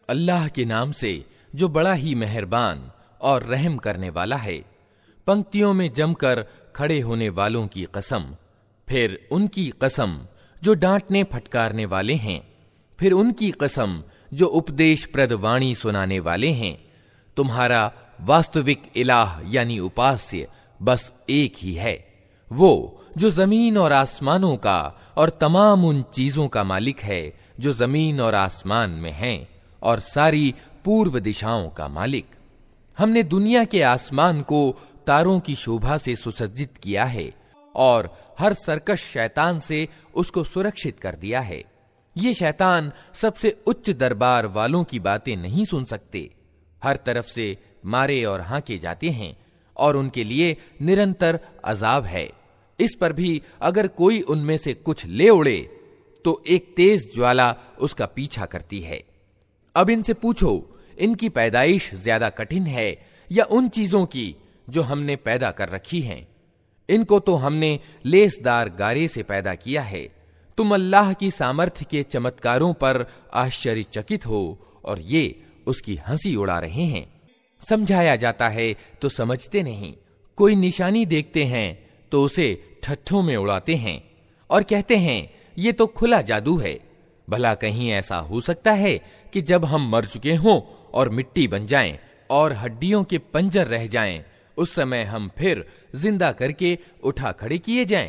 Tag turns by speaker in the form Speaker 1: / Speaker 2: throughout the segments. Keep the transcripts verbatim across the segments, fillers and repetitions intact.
Speaker 1: अल्लाह के नाम से जो बड़ा ही मेहरबान और रहम करने वाला है। पंक्तियों में जमकर खड़े होने वालों की कसम, फिर उनकी कसम जो डांटने फटकारने वाले हैं, फिर उनकी कसम जो उपदेश प्रद वाणी सुनाने वाले हैं। तुम्हारा वास्तविक इलाह यानी उपास्य बस एक ही है, वो जो जमीन और आसमानों का और तमाम उन चीजों का मालिक है जो जमीन और आसमान में हैं, और सारी पूर्व दिशाओं का मालिक। हमने दुनिया के आसमान को तारों की शोभा से सुसज्जित किया है और हर सरकश शैतान से उसको सुरक्षित कर दिया है। ये शैतान सबसे उच्च दरबार वालों की बातें नहीं सुन सकते, हर तरफ से मारे और हांके जाते हैं और उनके लिए निरंतर अजाब है। इस पर भी अगर कोई उनमें से कुछ ले उड़े तो एक तेज ज्वाला उसका पीछा करती है। अब इनसे पूछो, इनकी पैदाइश ज्यादा कठिन है या उन चीजों की जो हमने पैदा कर रखी हैं? इनको तो हमने लेसदार गारे से पैदा किया है। तुम अल्लाह की सामर्थ्य के चमत्कारों पर आश्चर्यचकित हो और ये उसकी हंसी उड़ा रहे हैं। समझाया जाता है तो समझते नहीं, कोई निशानी देखते हैं तो उसे ठट्ठों में उड़ाते हैं और कहते हैं ये तो खुला जादू है। भला कहीं ऐसा हो सकता है कि जब हम मर चुके हों और मिट्टी बन जाएं और हड्डियों के पंजर रह जाएं, उस समय हम फिर जिंदा करके उठा खड़े किए जाएं?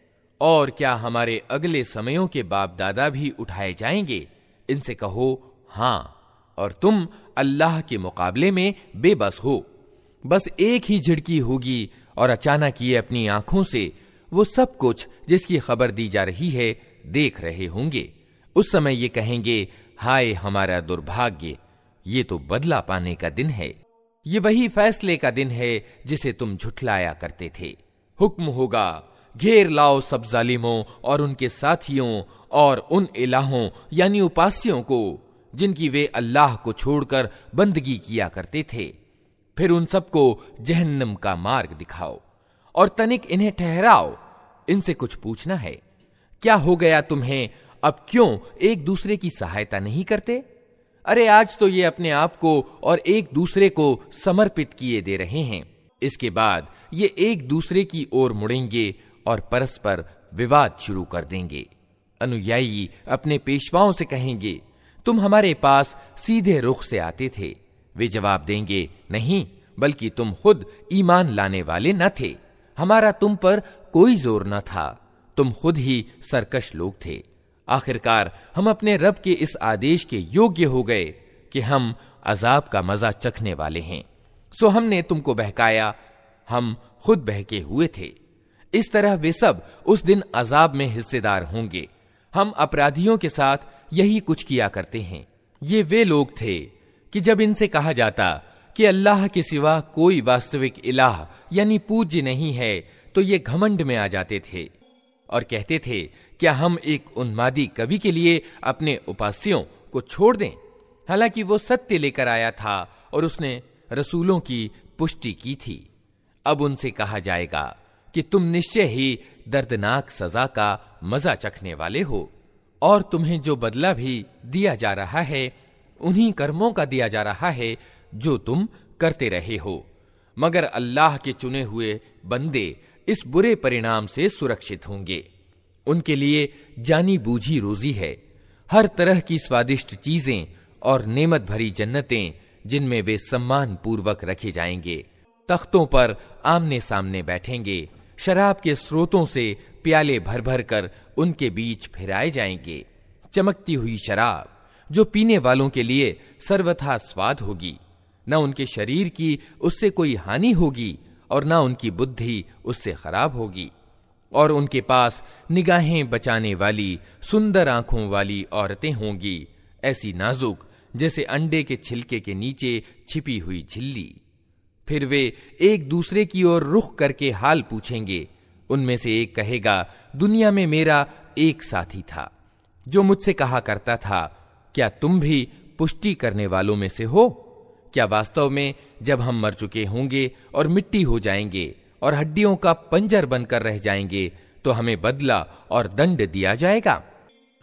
Speaker 1: और क्या हमारे अगले समयों के बाप दादा भी उठाए जाएंगे? इनसे कहो हां, और तुम अल्लाह के मुकाबले में बेबस हो। बस एक ही झिड़की होगी और अचानक ये अपनी आंखों से वो सब कुछ जिसकी खबर दी जा रही है देख रहे होंगे। उस समय ये कहेंगे, हाय हमारा दुर्भाग्य, ये तो बदला पाने का दिन है। ये वही फैसले का दिन है जिसे तुम झुठलाया करते थे। हुक्म होगा, घेर लाओ सब जालिमों और उनके साथियों और उन इलाहों यानी उपास्यों को जिनकी वे अल्लाह को छोड़कर बंदगी किया करते थे। फिर उन सबको जहन्नम का मार्ग दिखाओ और तनिक इन्हें ठहराओ। इनसे कुछ पूछना है, क्या हो गया तुम्हें? अब क्यों एक दूसरे की सहायता नहीं करते? अरे आज तो ये अपने आप को और एक दूसरे को समर्पित किए दे रहे हैं। इसके बाद ये एक दूसरे की ओर मुड़ेंगे और परस्पर विवाद शुरू कर देंगे। अनुयायी अपने पेशवाओं से कहेंगे, तुम हमारे पास सीधे रुख से आते थे। वे जवाब देंगे, नहीं, बल्कि तुम खुद ईमान लाने वाले न थे। हमारा तुम पर कोई जोर न था, तुम खुद ही सरकश लोग थे। आखिरकार हम अपने रब के इस आदेश के योग्य हो गए कि हम अजाब का मजा चखने वाले हैं, सो हमने तुमको बहकाया, हम खुद बहके हुए थे। इस तरह वे सब उस दिन अजाब में हिस्सेदार होंगे। हम अपराधियों के साथ यही कुछ किया करते हैं। ये वे लोग थे कि जब इनसे कहा जाता कि अल्लाह के सिवा कोई वास्तविक इलाह यानी पूज्य नहीं है, तो ये घमंड में आ जाते थे और कहते थे, क्या हम एक उन्मादी कवि के लिए अपने उपास्यों को छोड़ दें? हालांकि वो सत्य लेकर आया था और उसने रसूलों की पुष्टि की थी। अब उनसे कहा जाएगा कि तुम निश्चय ही दर्दनाक सजा का मजा चखने वाले हो और तुम्हें जो बदला भी दिया जा रहा है उन्हीं कर्मों का दिया जा रहा है जो तुम करते रहे हो। मगर अल्लाह के चुने हुए बंदे इस बुरे परिणाम से सुरक्षित होंगे। उनके लिए जानी बूझी रोजी है, हर तरह की स्वादिष्ट चीजें और नेमत भरी जन्नतें जिनमें वे सम्मान पूर्वक रखे जाएंगे। तख्तों पर आमने सामने बैठेंगे, शराब के स्रोतों से प्याले भर भर कर उनके बीच फिराए जाएंगे। चमकती हुई शराब जो पीने वालों के लिए सर्वथा स्वाद होगी, न उनके शरीर की उससे कोई हानि होगी और न उनकी बुद्धि उससे खराब होगी। और उनके पास निगाहें बचाने वाली सुंदर आंखों वाली औरतें होंगी, ऐसी नाजुक जैसे अंडे के छिलके के नीचे छिपी हुई झिल्ली। फिर वे एक दूसरे की ओर रुख करके हाल पूछेंगे। उनमें से एक कहेगा, दुनिया में मेरा एक साथी था जो मुझसे कहा करता था, क्या तुम भी पुष्टि करने वालों में से हो? क्या वास्तव में जब हम मर चुके होंगे और मिट्टी हो जाएंगे और हड्डियों का पंजर बनकर रह जाएंगे तो हमें बदला और दंड दिया जाएगा?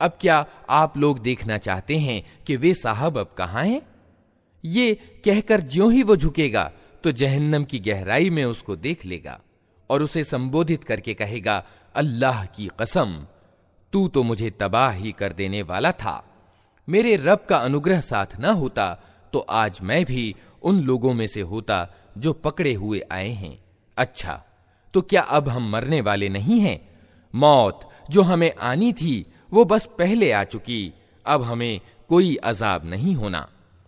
Speaker 1: अब क्या आप लोग देखना चाहते हैं कि वे साहब अब कहां हैं? ये कहकर ज्यों ही वो झुकेगा तो जहन्नम की गहराई में उसको देख लेगा और उसे संबोधित करके कहेगा, अल्लाह की कसम, तू तो मुझे तबाह ही कर देने वाला था। मेरे रब का अनुग्रह साथ न होता तो आज मैं भी उन लोगों में से होता जो पकड़े हुए आए हैं। अच्छा, तो क्या अब हम मरने वाले नहीं हैं? मौत जो हमें आनी थी वो बस पहले आ चुकी, अब हमें कोई अजाब नहीं होना।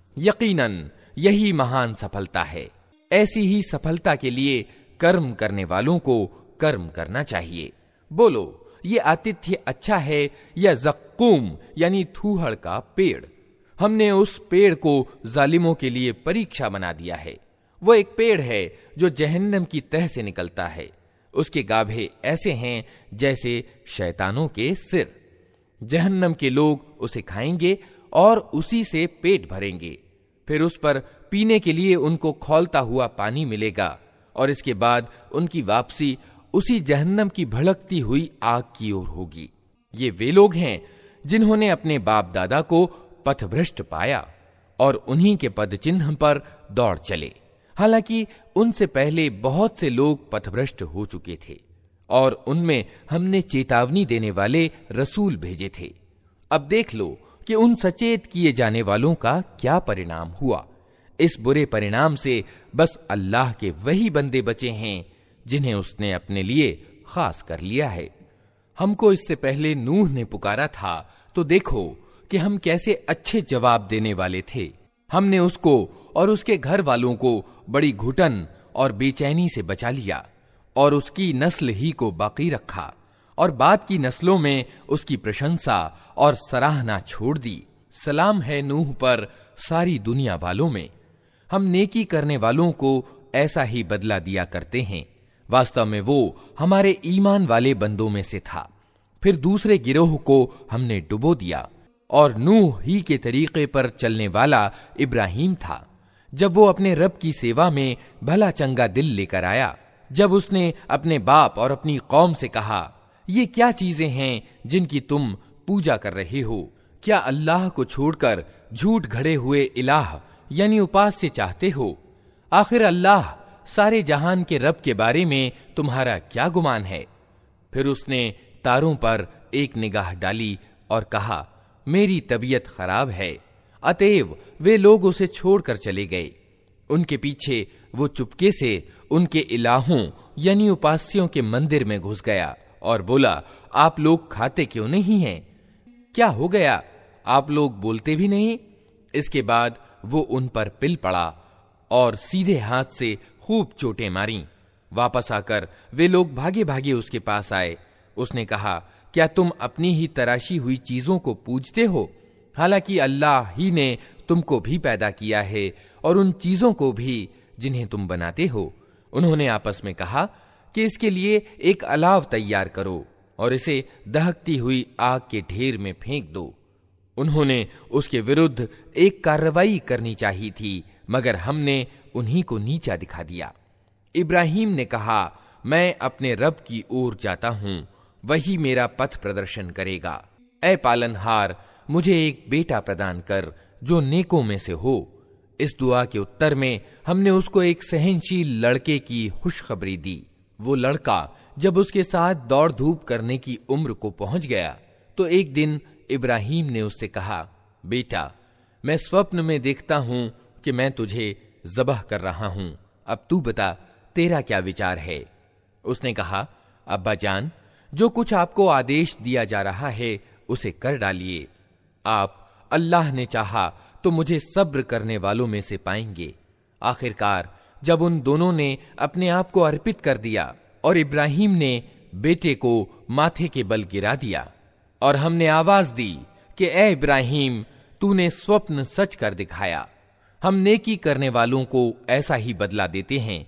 Speaker 1: यकीनन यही महान सफलता है। ऐसी ही सफलता के लिए कर्म करने वालों को कर्म करना चाहिए। बोलो, ये आतिथ्य अच्छा है या ज़क्कूम यानी थूहड़ का पेड़? हमने उस पेड़ को जालिमों के लिए परीक्षा बना दिया है। वो एक पेड़ है जो जहन्नम की तह से निकलता है। उसके गाभे ऐसे हैं जैसे शैतानों के सिर। जहन्नम के लोग उसे खाएंगे और उसी से पेट भरेंगे। फिर उस पर पीने के लिए उनको खौलता हुआ पानी मिलेगा और इसके बाद उनकी वापसी उसी जहन्नम की भड़कती हुई आग की ओर होगी। ये वे लोग हैं जिन्होंने अपने बाप दादा को पथभ्रष्ट पाया और उन्हीं के पद चिन्ह पर दौड़ चले। हालांकि उनसे पहले बहुत से लोग पथभ्रष्ट हो चुके थे और उनमें हमने चेतावनी देने वाले रसूल भेजे थे। अब देख लो कि उन सचेत किए जाने वालों का क्या परिणाम हुआ। इस बुरे परिणाम से बस अल्लाह के वही बंदे बचे हैं जिन्हें उसने अपने लिए खास कर लिया है। हमको इससे पहले नूह ने पुकारा था तो देखो कि हम कैसे अच्छे जवाब देने वाले थे। हमने उसको और उसके घर वालों को बड़ी घुटन और बेचैनी से बचा लिया और उसकी नस्ल ही को बाकी रखा और बाद की नस्लों में उसकी प्रशंसा और सराहना छोड़ दी। सलाम है नूह पर सारी दुनिया वालों में। हम नेकी करने वालों को ऐसा ही बदला दिया करते हैं। वास्तव में वो हमारे ईमान वाले बंदों में से था। फिर दूसरे गिरोह को हमने डुबो दिया और नूह ही के तरीके पर चलने वाला इब्राहिम था। जब वो अपने रब की सेवा में भला चंगा दिल लेकर आया, जब उसने अपने बाप और अपनी कौम से कहा, ये क्या चीजें हैं जिनकी तुम पूजा कर रहे हो? क्या अल्लाह को छोड़कर झूठ घड़े हुए इलाह यानी उपास्य चाहते हो? आखिर अल्लाह सारे जहान के रब के बारे में तुम्हारा क्या गुमान है? फिर उसने तारों पर एक निगाह डाली और कहा, मेरी तबीयत खराब है। अतएव वे लोग उसे छोड़कर चले गए। उनके पीछे वो चुपके से उनके इलाहों यानी उपास्यों के मंदिर में घुस गया और बोला, आप लोग खाते क्यों नहीं हैं? क्या हो गया? आप लोग बोलते भी नहीं? इसके बाद वो उन पर पिल पड़ा और सीधे हाथ से खूब चोटें मारी। वापस आकर वे लोग भागे भागे उसके पास आए। उसने कहा, क्या तुम अपनी ही तराशी हुई चीजों को पूजते हो? हालांकि अल्लाह ही ने तुमको भी पैदा किया है और उन चीजों को भी जिन्हें तुम बनाते हो। उन्होंने आपस में कहा कि इसके लिए एक अलाव तैयार करो और इसे दहकती हुई आग के ढेर में फेंक दो। उन्होंने उसके विरुद्ध एक कार्रवाई करनी चाहिए थी, मगर हमने उन्हीं को नीचा दिखा दिया। इब्राहिम ने कहा, मैं अपने रब की ओर जाता हूं, वही मेरा पथ प्रदर्शन करेगा। ऐ पालनहार, मुझे एक बेटा प्रदान कर जो नेकों में से हो। इस दुआ के उत्तर में हमने उसको एक सहनशील लड़के की खुशखबरी दी। वो लड़का जब उसके साथ दौड़ धूप करने की उम्र को पहुंच गया तो एक दिन इब्राहिम ने उससे कहा, बेटा, मैं स्वप्न में देखता हूं कि मैं तुझे ज़बह कर रहा हूं। अब तू बता, तेरा क्या विचार है? उसने कहा, अब्बा जान, जो कुछ आपको आदेश दिया जा रहा है उसे कर डालिए। आप अल्लाह ने चाहा तो मुझे सब्र करने वालों में से पाएंगे। आखिरकार जब उन दोनों ने अपने आप को अर्पित कर दिया और इब्राहिम ने बेटे को माथे के बल गिरा दिया और हमने आवाज दी कि ए इब्राहिम, तूने स्वप्न सच कर दिखाया। हम नेकी करने वालों को ऐसा ही बदला देते हैं।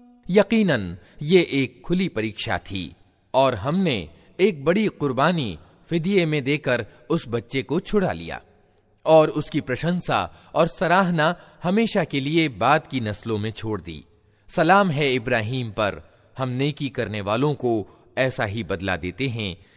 Speaker 1: यकीनन ये एक खुली परीक्षा थी और हमने एक बड़ी कुर्बानी फिदिये में देकर उस बच्चे को छुड़ा लिया और उसकी प्रशंसा और सराहना हमेशा के लिए बाद की नस्लों में छोड़ दी। सलाम है इब्राहिम पर, हम नेकी करने वालों को ऐसा ही बदला देते हैं।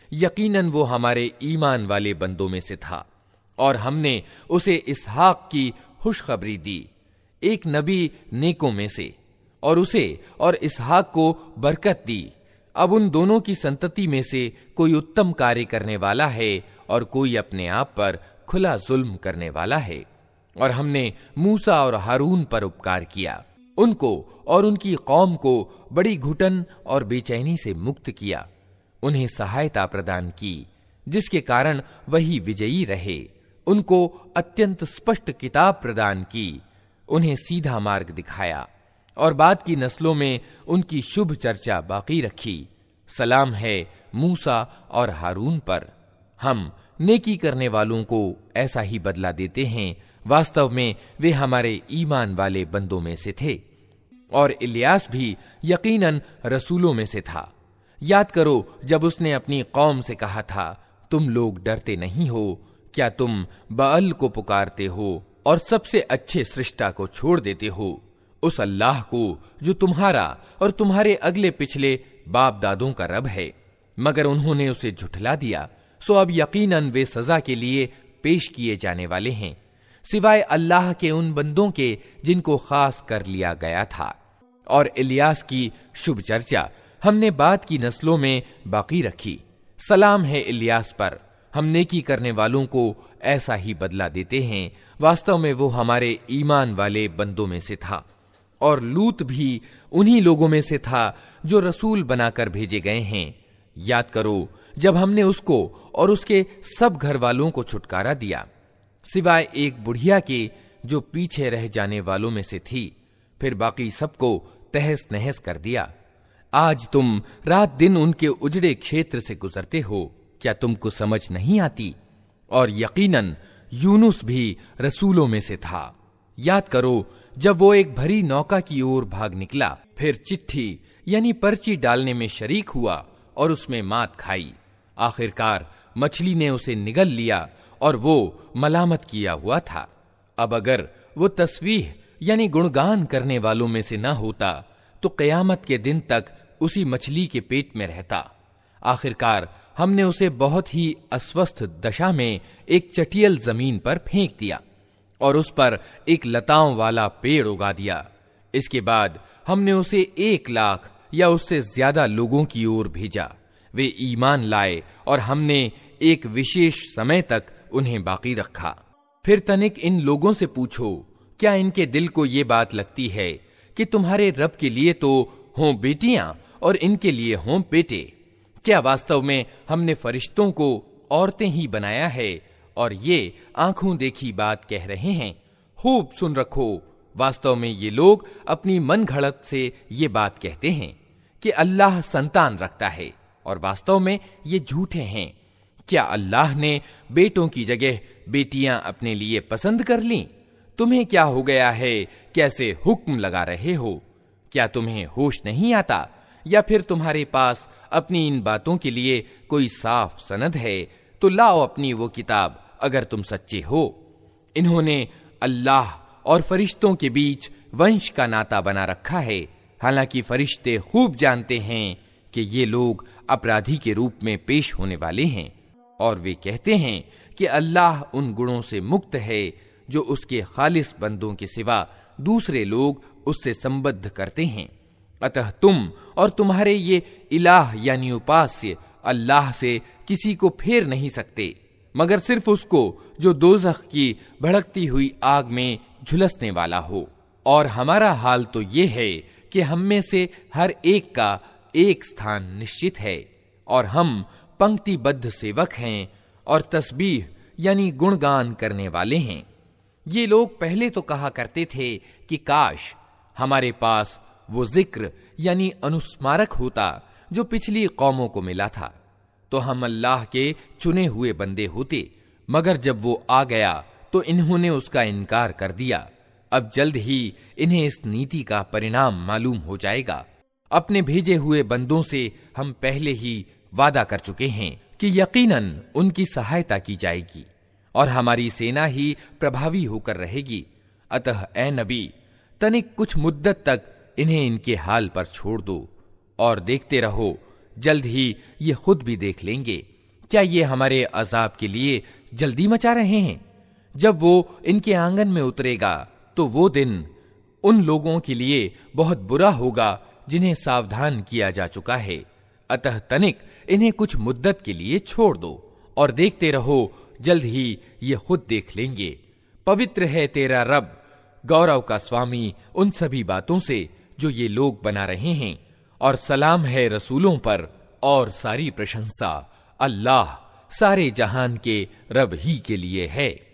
Speaker 1: यकीनन वो हमारे ईमान वाले बंदों में से था और हमने उसे इसहाक की खुशखबरी दी, एक नबी नेकों में से, और उसे और इसहाक को बरकत दी। अब उन दोनों की संतति में से कोई उत्तम कार्य करने वाला है और कोई अपने आप पर खुला जुल्म करने वाला है। और हमने मूसा और हारून पर उपकार किया, उनको और उनकी कौम को बड़ी घुटन और बेचैनी से मुक्त किया, उन्हें सहायता प्रदान की जिसके कारण वही विजयी रहे, उनको अत्यंत स्पष्ट किताब प्रदान की, उन्हें सीधा मार्ग दिखाया और बाद की नस्लों में उनकी शुभ चर्चा बाकी रखी। सलाम है मूसा और हारून पर। हम नेकी करने वालों को ऐसा ही बदला देते हैं, वास्तव में वे हमारे ईमान वाले बंदों में से थे। और इलियास भी यकीनन रसूलों में से था। याद करो जब उसने अपनी कौम से कहा था, तुम लोग डरते नहीं हो, क्या तुम बाल को पुकारते हो और सबसे अच्छे सृष्टा को छोड़ देते हो, उस अल्लाह को जो तुम्हारा और तुम्हारे अगले पिछले बाप दादों का रब है। मगर उन्होंने उसे झुठला दिया, सो अब यकीनन वे सजा के लिए पेश किए जाने वाले हैं, सिवाय अल्लाह के उन बंदों के जिनको खास कर लिया गया था। और इलियास की शुभ चर्चा हमने बाद की नस्लों में बाकी रखी। सलाम है इलियास पर। हम नेकी करने वालों को ऐसा ही बदला देते हैं, वास्तव में वो हमारे ईमान वाले बंदों में से था। और लूत भी उन्हीं लोगों में से था जो रसूल बनाकर भेजे गए हैं। याद करो जब हमने उसको और उसके सब घर वालों को छुटकारा दिया, सिवाय एक बुढ़िया के जो पीछे रह जाने वालों में से थी, फिर बाकी सबको तहस नहस कर दिया। आज तुम रात दिन उनके उजड़े क्षेत्र से गुजरते हो, क्या तुमको समझ नहीं आती? और यकीनन यूनुस भी रसूलों में से था। याद करो जब वो एक भरी नौका की ओर भाग निकला, फिर चिट्ठी यानी पर्ची डालने में शरीक हुआ और उसमें मात खाई। आखिरकार मछली ने उसे निगल लिया और वो मलामत किया हुआ था। अब अगर वो तस्वीह यानी गुणगान करने वालों में से न होता तो कयामत के दिन तक उसी मछली के पेट में रहता। आखिरकार हमने उसे बहुत ही अस्वस्थ दशा में एक चटियल जमीन पर फेंक दिया और उस पर एक लताओं वाला पेड़ उगा दिया। इसके बाद हमने उसे एक लाख या उससे ज्यादा लोगों की ओर भेजा। वे ईमान लाए और हमने एक विशेष समय तक उन्हें बाकी रखा। फिर तनिक इन लोगों से पूछो, क्या इनके दिल को ये बात लगती है कि तुम्हारे रब के लिए तो हों बेटियां और इनके लिए हों बेटे? क्या वास्तव में हमने फरिश्तों को औरतें ही बनाया है और ये आंखों देखी बात कह रहे हैं? खूब सुन रखो, वास्तव में ये लोग अपनी मन घड़त से ये बात कहते हैं कि अल्लाह संतान रखता है, और वास्तव में ये झूठे हैं। क्या अल्लाह ने बेटों की जगह बेटियां अपने लिए पसंद कर लीं? तुम्हें क्या हो गया है, कैसे हुक्म लगा रहे हो? क्या तुम्हें होश नहीं आता? या फिर तुम्हारे पास अपनी इन बातों के लिए कोई साफ सनद है? तो लाओ अपनी वो किताब अगर तुम सच्चे हो। इन्होंने अल्लाह और फरिश्तों के बीच वंश का नाता बना रखा है, हालांकि फरिश्ते खूब जानते हैं कि ये लोग अपराधी के रूप में पेश होने वाले हैं। और वे कहते हैं कि अल्लाह उन गुणों से मुक्त है जो उसके खालिस बंदों के सिवा दूसरे लोग उससे संबद्ध करते हैं। अतः तुम और तुम्हारे ये इलाह यानी उपास्य अल्लाह से किसी को फेर नहीं सकते, मगर सिर्फ उसको जो दोज़ख की भड़कती हुई आग में झुलसने वाला हो। और हमारा हाल तो ये है कि हम में से हर एक का एक स्थान निश्चित है, और हम पंक्तिबद्ध सेवक हैं और तस्बीह यानी गुणगान करने वाले हैं। ये लोग पहले तो कहा करते थे कि काश हमारे पास वो जिक्र यानी अनुस्मारक होता जो पिछली कौमों को मिला था, तो हम अल्लाह के चुने हुए बंदे होते। मगर जब वो आ गया तो इन्होंने उसका इनकार कर दिया। अब जल्द ही इन्हें इस नीति का परिणाम मालूम हो जाएगा। अपने भेजे हुए बंदों से हम पहले ही वादा कर चुके हैं कि यकीनन उनकी सहायता की जाएगी और हमारी सेना ही प्रभावी होकर रहेगी। अतः ए नबी, तनिक कुछ मुद्दत तक इन्हें इनके हाल पर छोड़ दो और देखते रहो, जल्द ही ये खुद भी देख लेंगे क्या ये हमारे अजाब के लिए जल्दी मचा रहे हैं? जब वो इनके आंगन में उतरेगा तो वो दिन उन लोगों के लिए बहुत बुरा होगा जिन्हें सावधान किया जा चुका है। अतः तनिक इन्हें कुछ मुद्दत के लिए छोड़ दो और देखते रहो, जल्द ही ये खुद देख लेंगे। पवित्र है तेरा रब, गौरव का स्वामी उन सभी बातों से जो ये लोग बना रहे हैं, और सलाम है रसूलों पर, और सारी प्रशंसा अल्लाह सारे जहान के रब ही के लिए है।